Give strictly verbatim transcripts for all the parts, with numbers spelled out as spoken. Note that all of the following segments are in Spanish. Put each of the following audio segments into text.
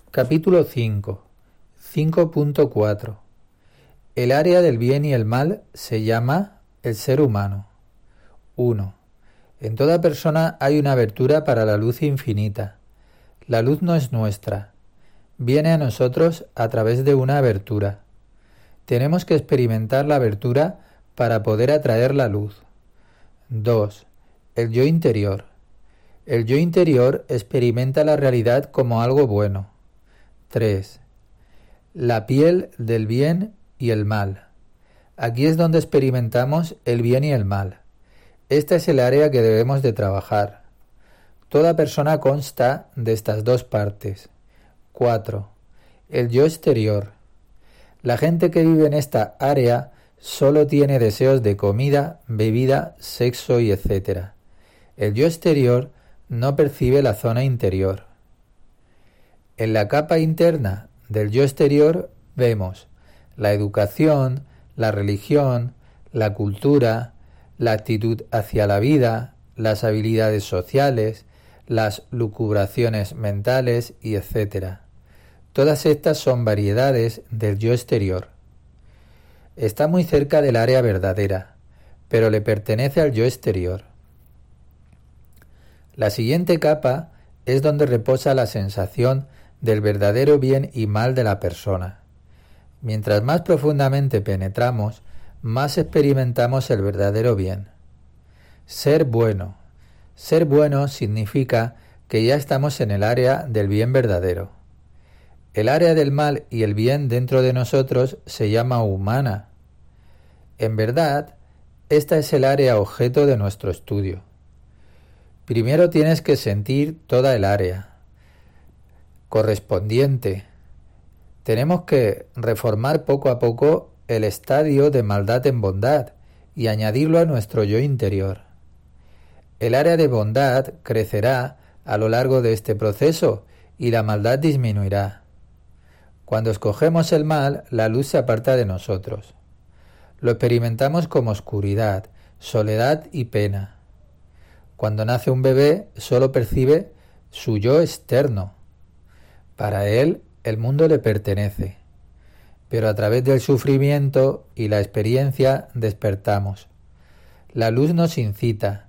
Capítulo cinco. cinco punto cuatro. El área del bien y el mal se llama el ser humano. uno. En toda persona hay una abertura para la luz infinita. La luz no es nuestra. Viene a nosotros a través de una abertura. Tenemos que experimentar la abertura para poder atraer la luz. dos. El yo interior. El yo interior experimenta la realidad como algo bueno. tres. La piel del bien y el mal. Aquí es donde experimentamos el bien y el mal. Esta es el área que debemos de trabajar. Toda persona consta de estas dos partes. cuatro. El yo exterior. La gente que vive en esta área solo tiene deseos de comida, bebida, sexo y etcétera. El yo exterior no percibe la zona interior. En la capa interna del yo exterior vemos la educación, la religión, la cultura, la actitud hacia la vida, las habilidades sociales, las lucubraciones mentales y etcétera. Todas estas son variedades del yo exterior. Está muy cerca del área verdadera, pero le pertenece al yo exterior. La siguiente capa es donde reposa la sensación del verdadero bien y mal de la persona. Mientras más profundamente penetramos, más experimentamos el verdadero bien. Ser bueno. Ser bueno significa que ya estamos en el área del bien verdadero. El área del mal y el bien dentro de nosotros se llama humana. En verdad, esta es el área objeto de nuestro estudio. Primero tienes que sentir toda el área correspondiente. Tenemos que reformar poco a poco el estadio de maldad en bondad y añadirlo a nuestro yo interior. El área de bondad crecerá a lo largo de este proceso y la maldad disminuirá. Cuando escogemos el mal, la luz se aparta de nosotros. Lo experimentamos como oscuridad, soledad y pena. Cuando nace un bebé, solo percibe su yo externo. Para él, el mundo le pertenece. Pero a través del sufrimiento y la experiencia despertamos. La luz nos incita.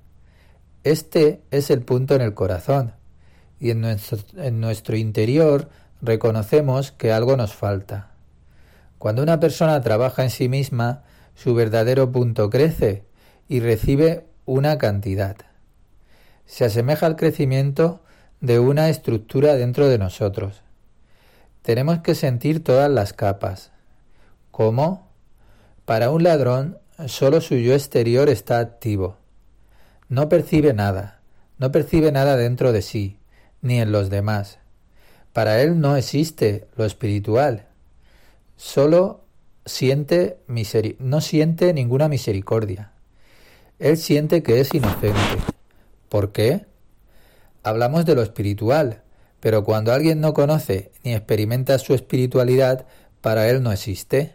Este es el punto en el corazón, y en nuestro, en nuestro interior reconocemos que algo nos falta. Cuando una persona trabaja en sí misma, su verdadero punto crece y recibe una cantidad. Se asemeja al crecimiento de una estructura dentro de nosotros. Tenemos que sentir todas las capas. ¿Cómo? Para un ladrón, solo su yo exterior está activo. No percibe nada, no percibe nada dentro de sí, ni en los demás. Para él no existe lo espiritual. Solo siente miseri- no siente ninguna misericordia. Él siente que es inocente. ¿Por qué? Hablamos de lo espiritual, pero cuando alguien no conoce ni experimenta su espiritualidad, para él no existe.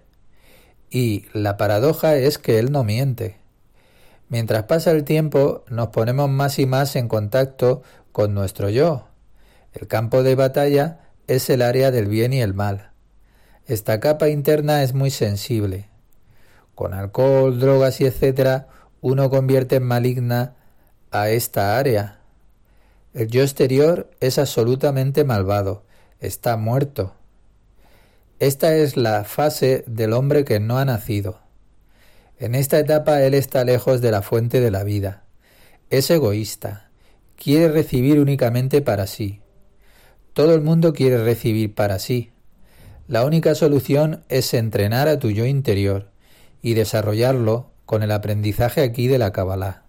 Y la paradoja es que él no miente. Mientras pasa el tiempo, nos ponemos más y más en contacto con nuestro yo. El campo de batalla es el área del bien y el mal. Esta capa interna es muy sensible. Con alcohol, drogas y etcétera, uno convierte en maligna a esta área. El yo exterior es absolutamente malvado, está muerto. Esta es la fase del hombre que no ha nacido. En esta etapa él está lejos de la fuente de la vida. Es egoísta, quiere recibir únicamente para sí. Todo el mundo quiere recibir para sí. La única solución es entrenar a tu yo interior y desarrollarlo con el aprendizaje aquí de la Kabbalah.